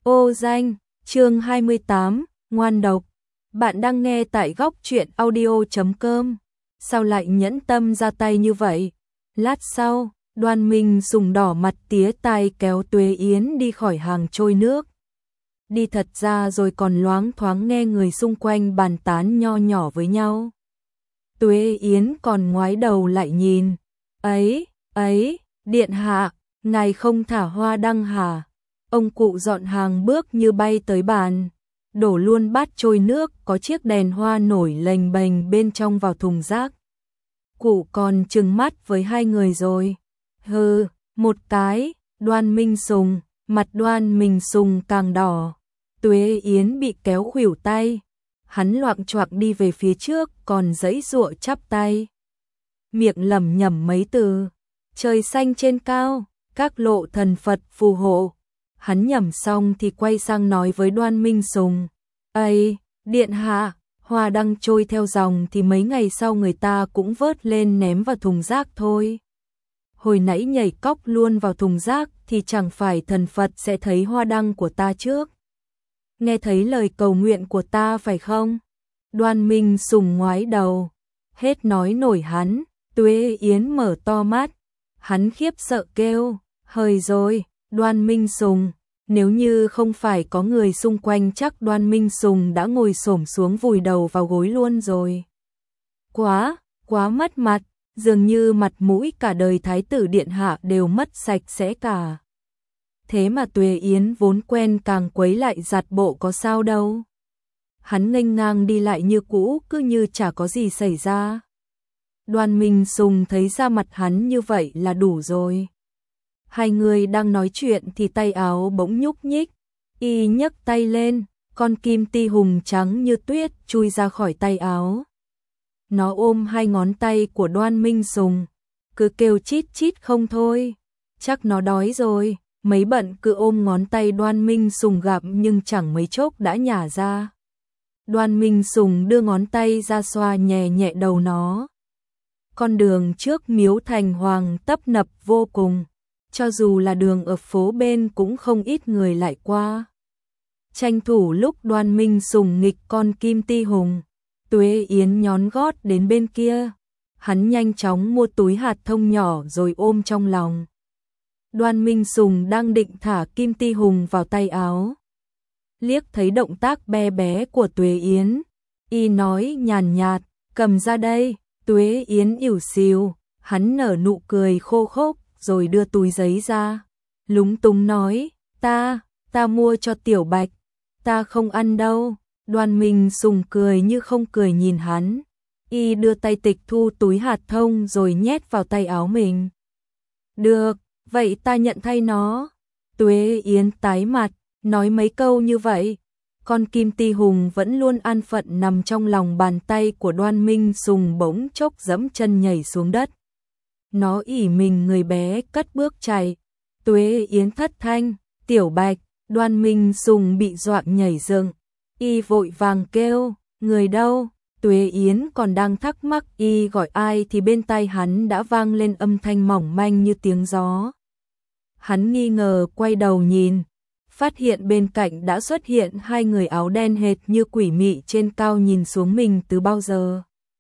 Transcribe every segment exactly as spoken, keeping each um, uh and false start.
Ô danh, chương hai mươi tám, ngoan độc. Bạn đang nghe tại góc truyện audio chấm com. Sao lại nhẫn tâm ra tay như vậy? Lát sau, Đoan Minh sùng đỏ mặt tía tai kéo Tuế Yến đi khỏi hàng trôi nước. Đi thật ra rồi còn loáng thoáng nghe người xung quanh bàn tán nho nhỏ với nhau. Tuế Yến còn ngoái đầu lại nhìn. Ấy, ấy, điện hạ, ngài không thả hoa đăng hả? Ông cụ dọn hàng bước như bay tới bàn, đổ luôn bát trôi nước có chiếc đèn hoa nổi lềnh bềnh bên trong vào thùng rác. Cụ còn trừng mắt với hai người rồi. Hừ, một cái, Đoan Minh sùng, mặt Đoan Minh sùng càng đỏ. Tuế Yến bị kéo khuỷu tay, hắn loạng choạng đi về phía trước còn giãy giụa chắp tay. Miệng lẩm nhẩm mấy từ, trời xanh trên cao, các lộ thần Phật phù hộ. Hắn nhẩm xong thì quay sang nói với Đoan Minh sùng. Ây, điện hạ, hoa đăng trôi theo dòng thì mấy ngày sau người ta cũng vớt lên ném vào thùng rác thôi. Hồi nãy nhảy cóc luôn vào thùng rác thì chẳng phải thần Phật sẽ thấy hoa đăng của ta trước. Nghe thấy lời cầu nguyện của ta phải không? Đoan Minh sùng ngoái đầu, hết nói nổi hắn. Tuế Yến mở to mắt, hắn khiếp sợ kêu, hời rồi, Đoan Minh sùng. Nếu như không phải có người xung quanh chắc Đoan Minh sùng đã ngồi xổm xuống vùi đầu vào gối luôn rồi. Quá, quá mất mặt, dường như mặt mũi cả đời thái tử điện hạ đều mất sạch sẽ cả. Thế mà Tuế Yến vốn quen càng quấy lại giặt bộ có sao đâu. Hắn nghênh ngang đi lại như cũ cứ như chả có gì xảy ra. Đoan Minh sùng thấy da mặt hắn như vậy là đủ rồi. Hai người đang nói chuyện thì tay áo bỗng nhúc nhích, y nhấc tay lên, con kim ti hùng trắng như tuyết chui ra khỏi tay áo. Nó ôm hai ngón tay của Đoan Minh sùng, cứ kêu chít chít không thôi. Chắc nó đói rồi, mấy bận cứ ôm ngón tay Đoan Minh sùng gặm nhưng chẳng mấy chốc đã nhả ra. Đoan Minh sùng đưa ngón tay ra xoa nhẹ nhẹ đầu nó. Con đường trước miếu thành hoàng tấp nập vô cùng. Cho dù là đường ở phố bên cũng không ít người lại qua. Tranh thủ lúc Đoan Minh sùng nghịch con kim ti hùng, Tuế Yến nhón gót đến bên kia. Hắn nhanh chóng mua túi hạt thông nhỏ rồi ôm trong lòng. Đoan Minh sùng đang định thả kim ti hùng vào tay áo. Liếc thấy động tác bé bé của Tuế Yến, y nói nhàn nhạt, cầm ra đây. Tuế Yến ỉu xìu, hắn nở nụ cười khô khốc rồi đưa túi giấy ra. Lúng túng nói, ta, ta mua cho Tiểu Bạch, ta không ăn đâu. Đoan Minh sùng cười như không cười nhìn hắn. Y đưa tay tịch thu túi hạt thông rồi nhét vào tay áo mình. Được, vậy ta nhận thay nó. Tuế Yến tái mặt, nói mấy câu như vậy. Con kim ti hùng vẫn luôn an phận nằm trong lòng bàn tay của Đoan Minh sùng bỗng chốc giẫm chân nhảy xuống đất. Nó ỉ mình người bé cất bước chạy. Tuế Yến thất thanh, Tiểu Bạch. Đoan Minh sùng bị dọa nhảy dựng. Y vội vàng kêu, người đâu? Tuế Yến còn đang thắc mắc y gọi ai thì bên tai hắn đã vang lên âm thanh mỏng manh như tiếng gió. Hắn nghi ngờ quay đầu nhìn, phát hiện bên cạnh đã xuất hiện hai người áo đen hệt như quỷ mị trên cao nhìn xuống mình từ bao giờ.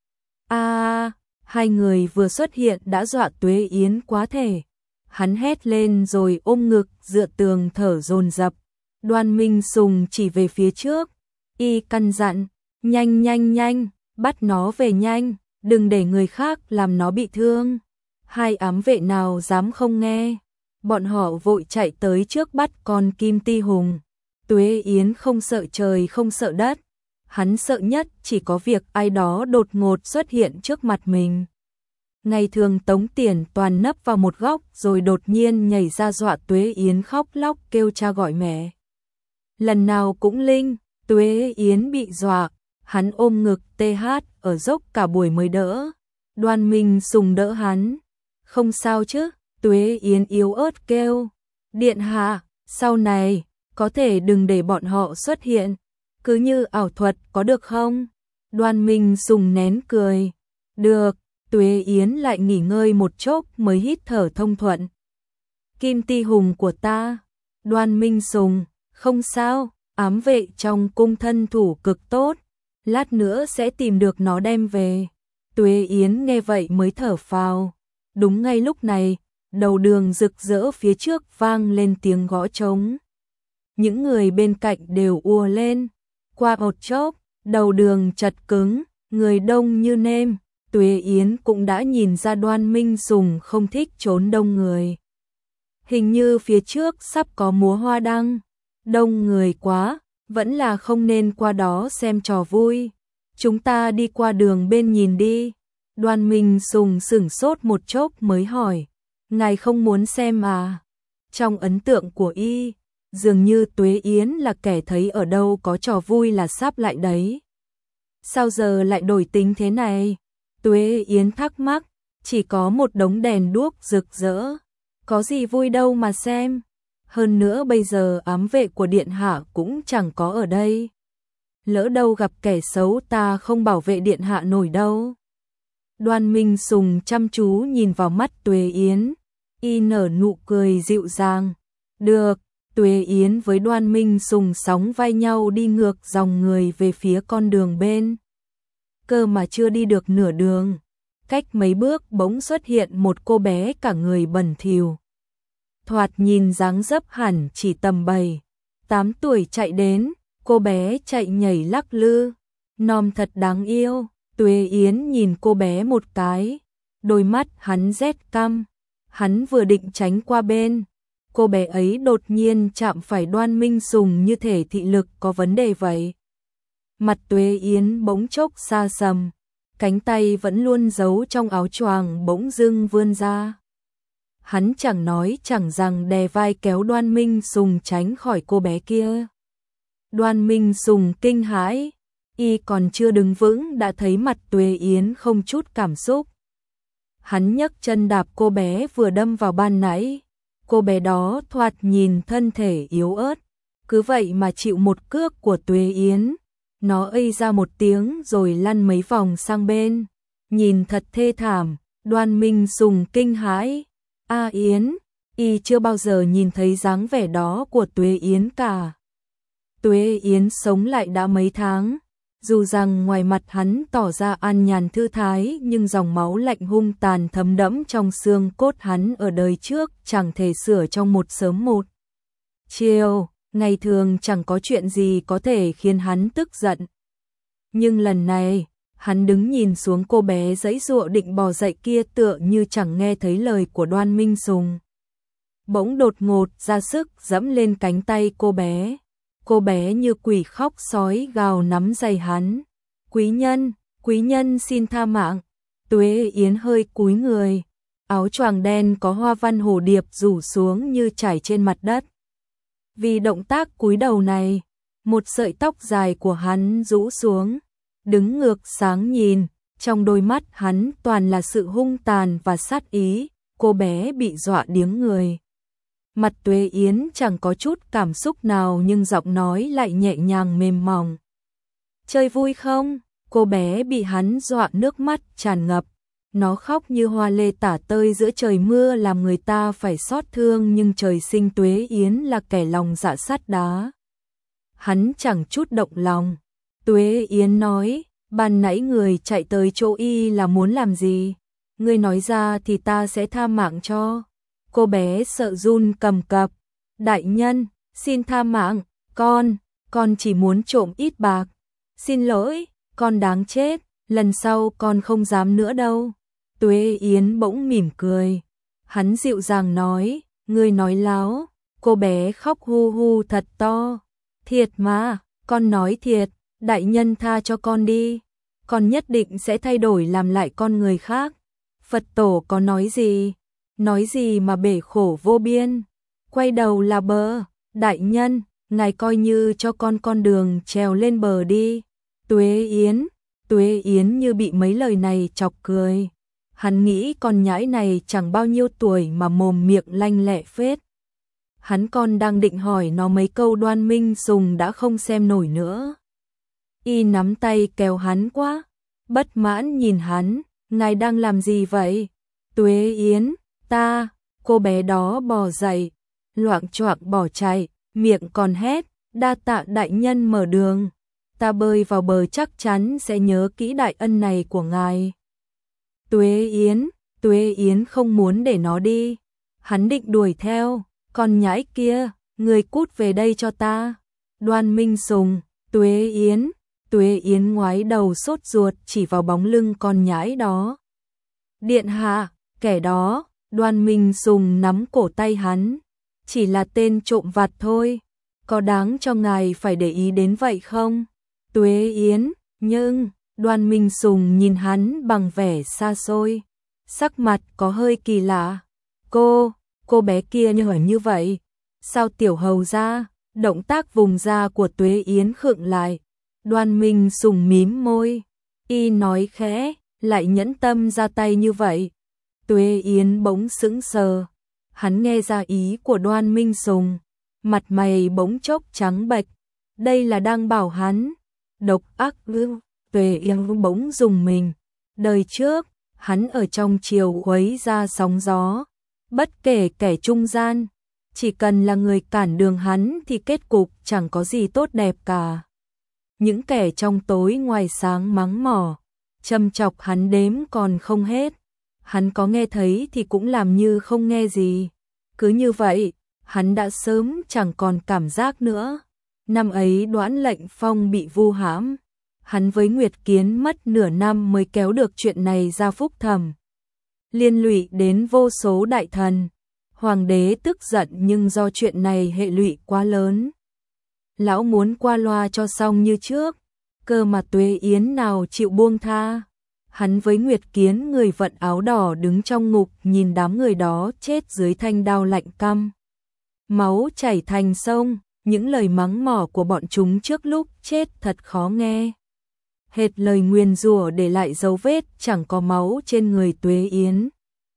A, à, hai người vừa xuất hiện đã dọa Tuế Yến quá thể. Hắn hét lên rồi ôm ngực dựa tường thở dồn dập. Đoan Minh sùng chỉ về phía trước, y căn dặn, nhanh nhanh nhanh, bắt nó về nhanh, đừng để người khác làm nó bị thương. Hai ám vệ nào dám không nghe. Bọn họ vội chạy tới trước bắt con kim ti hùng. Tuế Yến không sợ trời không sợ đất. Hắn sợ nhất chỉ có việc ai đó đột ngột xuất hiện trước mặt mình. Ngày thường Tống Tiền toàn nấp vào một góc rồi đột nhiên nhảy ra dọa Tuế Yến khóc lóc kêu cha gọi mẹ. Lần nào cũng linh, Tuế Yến bị dọa, hắn ôm ngực tê hát ở dốc cả buổi mới đỡ. Đoan Minh sùng đỡ hắn. Không sao chứ? Tuế Yến yếu ớt kêu. Điện hạ, sau này, có thể đừng để bọn họ xuất hiện. Cứ như ảo thuật có được không? Đoan Minh sùng nén cười. Được, Tuế Yến lại nghỉ ngơi một chốc mới hít thở thông thuận. Kim ti hùng của ta. Đoan Minh sùng, Không sao, ám vệ trong cung thân thủ cực tốt, lát nữa sẽ tìm được nó đem về. Tuế Yến nghe vậy mới thở phào. Đúng ngay lúc này, đầu đường rực rỡ phía trước vang lên tiếng gõ trống. Những người bên cạnh đều ùa lên. Qua một chốc, đầu đường chật cứng, người đông như nêm. Tuế Yến cũng đã nhìn ra Đoan Minh Sùng không thích trốn đông người. Hình như phía trước sắp có múa hoa đăng. Đông người quá, vẫn là không nên qua đó xem trò vui. Chúng ta đi qua đường bên nhìn đi. Đoan Minh Sùng sửng sốt một chốc mới hỏi. Ngài không muốn xem à? Trong ấn tượng của y, dường như Tuế Yến là kẻ thấy ở đâu có trò vui là sắp lại đấy. Sao giờ lại đổi tính thế này? Tuế Yến thắc mắc, chỉ có một đống đèn đuốc rực rỡ. Có gì vui đâu mà xem. Hơn nữa bây giờ ám vệ của điện hạ cũng chẳng có ở đây. Lỡ đâu gặp kẻ xấu ta không bảo vệ điện hạ nổi đâu. Đoan Minh Sùng chăm chú nhìn vào mắt Tuế Yến, y nở nụ cười dịu dàng. Được, Tuế Yến với Đoan Minh Sùng sóng vai nhau đi ngược dòng người về phía con đường bên. Cơ mà chưa đi được nửa đường, cách mấy bước bỗng xuất hiện một cô bé cả người bẩn thỉu. Thoạt nhìn dáng dấp hẳn chỉ tầm bảy, tám tuổi chạy đến, cô bé chạy nhảy lắc lư, nom thật đáng yêu. Tuế Yến nhìn cô bé một cái, đôi mắt hắn rét căm, hắn vừa định tránh qua bên, cô bé ấy đột nhiên chạm phải Đoan Minh Sùng như thể thị lực có vấn đề vậy. Mặt Tuế Yến bỗng chốc xa sầm, cánh tay vẫn luôn giấu trong áo choàng bỗng dưng vươn ra. Hắn chẳng nói chẳng rằng đè vai kéo Đoan Minh Sùng tránh khỏi cô bé kia. Đoan Minh Sùng kinh hãi, y còn chưa đứng vững đã thấy mặt Tuế Yến không chút cảm xúc. Hắn nhấc chân đạp cô bé vừa đâm vào ban nãy. Cô bé đó thoạt nhìn thân thể yếu ớt, cứ vậy mà chịu một cước của Tuế Yến. Nó ây ra một tiếng rồi lăn mấy vòng sang bên, nhìn thật thê thảm. Đoan Minh Sùng kinh hãi. A Yến, y chưa bao giờ nhìn thấy dáng vẻ đó của Tuế Yến cả. Tuế Yến sống lại đã mấy tháng, dù rằng ngoài mặt hắn tỏ ra an nhàn thư thái nhưng dòng máu lạnh hung tàn thấm đẫm trong xương cốt hắn ở đời trước chẳng thể sửa trong một sớm một chiều, ngày thường chẳng có chuyện gì có thể khiến hắn tức giận. Nhưng lần này, hắn đứng nhìn xuống cô bé giãy giụa định bò dậy kia tựa như chẳng nghe thấy lời của Đoan Minh Sùng. Bỗng đột ngột ra sức giẫm lên cánh tay cô bé. Cô bé như quỷ khóc sói gào nắm giày hắn. Quý nhân, quý nhân xin tha mạng. Tuế Yến hơi cúi người. Áo choàng đen có hoa văn hồ điệp rủ xuống như trải trên mặt đất. Vì động tác cúi đầu này, một sợi tóc dài của hắn rũ xuống, đứng ngược sáng nhìn, trong đôi mắt hắn toàn là sự hung tàn và sát ý. Cô bé bị dọa điếng người. Mặt Tuế Yến chẳng có chút cảm xúc nào nhưng giọng nói lại nhẹ nhàng mềm mỏng. Chơi vui không? Cô bé bị hắn dọa nước mắt tràn ngập. Nó khóc như hoa lê tả tơi giữa trời mưa làm người ta phải xót thương nhưng trời sinh Tuế Yến là kẻ lòng dạ sắt đá. Hắn chẳng chút động lòng. Tuế Yến nói, ban nãy người chạy tới chỗ y là muốn làm gì? Ngươi nói ra thì ta sẽ tha mạng cho. Cô bé sợ run cầm cập. Đại nhân, xin tha mạng, con, con chỉ muốn trộm ít bạc. Xin lỗi, con đáng chết, lần sau con không dám nữa đâu. Tuế Yến bỗng mỉm cười. Hắn dịu dàng nói, ngươi nói láo. Cô bé khóc hu hu thật to. Thiệt mà, con nói thiệt, đại nhân tha cho con đi. Con nhất định sẽ thay đổi làm lại con người khác. Phật tổ có nói gì? Nói gì mà bể khổ vô biên, quay đầu là bờ. Đại nhân, ngài coi như cho con con đường trèo lên bờ đi. Tuế Yến, Tuế Yến như bị mấy lời này chọc cười. Hắn nghĩ con nhãi này chẳng bao nhiêu tuổi mà mồm miệng lanh lẹ phết. Hắn còn đang định hỏi nó mấy câu Đoan Minh Sùng đã không xem nổi nữa. Y nắm tay kéo hắn quá, bất mãn nhìn hắn, ngài đang làm gì vậy? Tuế Yến, ta, cô bé đó bò dậy, loạng choạng bỏ chạy, miệng còn hét, đa tạ đại nhân mở đường. Ta bơi vào bờ chắc chắn sẽ nhớ kỹ đại ân này của ngài. Tuế Yến, Tuế Yến không muốn để nó đi. Hắn định đuổi theo, con nhãi kia, người cút về đây cho ta. Đoan Minh Sùng, Tuế Yến, Tuế Yến ngoái đầu sốt ruột chỉ vào bóng lưng con nhãi đó. Điện hạ, kẻ đó, Đoan Minh Sùng nắm cổ tay hắn. Chỉ là tên trộm vặt thôi, có đáng cho ngài phải để ý đến vậy không? Tuế Yến, nhưng, Đoan Minh Sùng nhìn hắn bằng vẻ xa xôi, sắc mặt có hơi kỳ lạ. Cô, cô bé kia như hỏi như vậy, sao tiểu hầu ra? Động tác vùng da của Tuế Yến khựng lại. Đoan Minh Sùng mím môi, y nói khẽ, lại nhẫn tâm ra tay như vậy. Tuế Yến bỗng sững sờ, hắn nghe ra ý của Đoan Minh Sùng, mặt mày bỗng chốc trắng bệch, đây là đang bảo hắn độc ác ư? Tuế Yến bỗng dùng mình, đời trước, hắn ở trong triều khuấy ra sóng gió, bất kể kẻ trung gian, chỉ cần là người cản đường hắn thì kết cục chẳng có gì tốt đẹp cả. Những kẻ trong tối ngoài sáng mắng mỏ, châm chọc hắn đếm còn không hết. Hắn có nghe thấy thì cũng làm như không nghe gì. Cứ như vậy, hắn đã sớm chẳng còn cảm giác nữa. Năm ấy Đoản Lệnh Phong bị vu hãm, hắn với Nguyệt Kiến mất nửa năm mới kéo được chuyện này ra phúc thẩm. Liên lụy đến vô số đại thần. Hoàng đế tức giận nhưng do chuyện này hệ lụy quá lớn. Lão muốn qua loa cho xong như trước, cơ mà Tuế Yến nào chịu buông tha. Hắn với Nguyệt Kiến người vận áo đỏ đứng trong ngục nhìn đám người đó chết dưới thanh đao lạnh căm. Máu chảy thành sông, những lời mắng mỏ của bọn chúng trước lúc chết thật khó nghe. Hệt lời nguyền rủa để lại dấu vết chẳng có máu trên người Tuế Yến.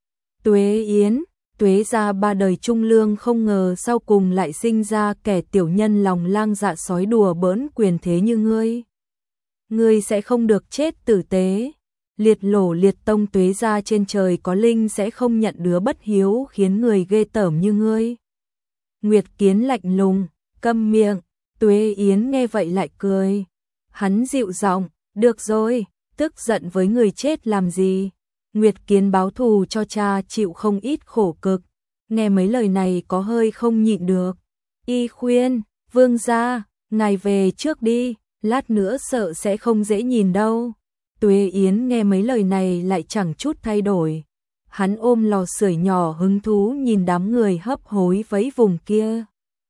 Tuế Yến, Tuế gia ba đời trung lương không ngờ sau cùng lại sinh ra kẻ tiểu nhân lòng lang dạ sói đùa bỡn quyền thế như ngươi. Ngươi sẽ không được chết tử tế. Liệt lổ liệt tông Tuế gia trên trời có linh sẽ không nhận đứa bất hiếu khiến người ghê tởm như ngươi. Nguyệt Kiến lạnh lùng, câm miệng. Tuế Yến nghe vậy lại cười. Hắn dịu giọng, được rồi, tức giận với người chết làm gì. Nguyệt Kiến báo thù cho cha chịu không ít khổ cực. Nghe mấy lời này có hơi không nhịn được. Y khuyên, vương gia, ngài về trước đi, lát nữa sợ sẽ không dễ nhìn đâu. Tuế Yến nghe mấy lời này lại chẳng chút thay đổi. Hắn ôm lò sưởi nhỏ hứng thú nhìn đám người hấp hối vẫy vùng kia.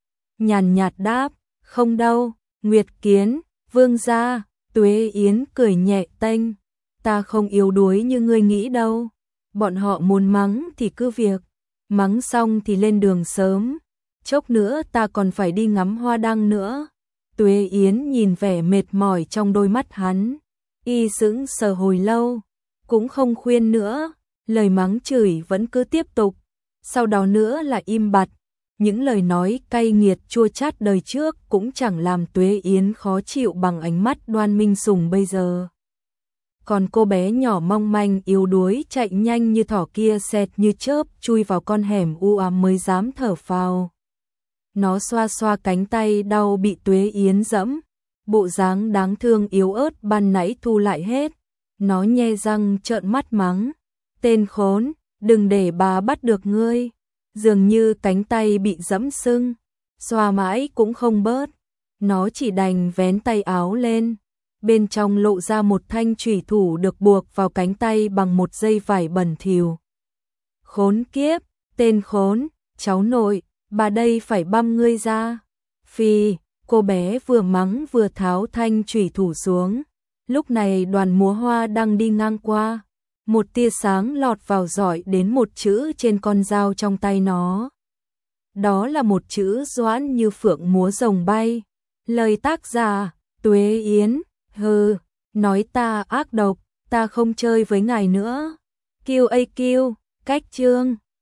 Nhàn nhạt đáp, không đâu, Nguyệt Kiến, vương gia. Tuế Yến cười nhẹ tênh, ta không yếu đuối như ngươi nghĩ đâu. Bọn họ muốn mắng thì cứ việc, mắng xong thì lên đường sớm. Chốc nữa ta còn phải đi ngắm hoa đăng nữa. Tuế Yến nhìn vẻ mệt mỏi trong đôi mắt hắn, y sững sờ hồi lâu, cũng không khuyên nữa, lời mắng chửi vẫn cứ tiếp tục. Sau đó nữa là im bặt. Những lời nói cay nghiệt chua chát đời trước cũng chẳng làm Tuế Yến khó chịu bằng ánh mắt Đoan Minh Sùng bây giờ. Còn cô bé nhỏ mong manh yếu đuối chạy nhanh như thỏ kia xẹt như chớp chui vào con hẻm u ám mới dám thở phào. Nó xoa xoa cánh tay đau bị Tuế Yến dẫm, bộ dáng đáng thương yếu ớt ban nãy thu lại hết. Nó nhe răng trợn mắt mắng, tên khốn, đừng để bà bắt được ngươi. Dường như cánh tay bị dẫm sưng, xoa mãi cũng không bớt. Nó chỉ đành vén tay áo lên, bên trong lộ ra một thanh chủy thủ được buộc vào cánh tay bằng một dây vải bẩn thỉu. Khốn kiếp, tên khốn, cháu nội, bà đây phải băm ngươi ra. Phi, cô bé vừa mắng vừa tháo thanh chủy thủ xuống. Lúc này đoàn múa hoa đang đi ngang qua. Một tia sáng lọt vào rọi đến một chữ trên con dao trong tay nó. Đó là một chữ Doãn như phượng múa rồng bay. Lời tác giả, Tuế Yến, hừ, nói ta ác độc, ta không chơi với ngài nữa. Q A Q, cách chương.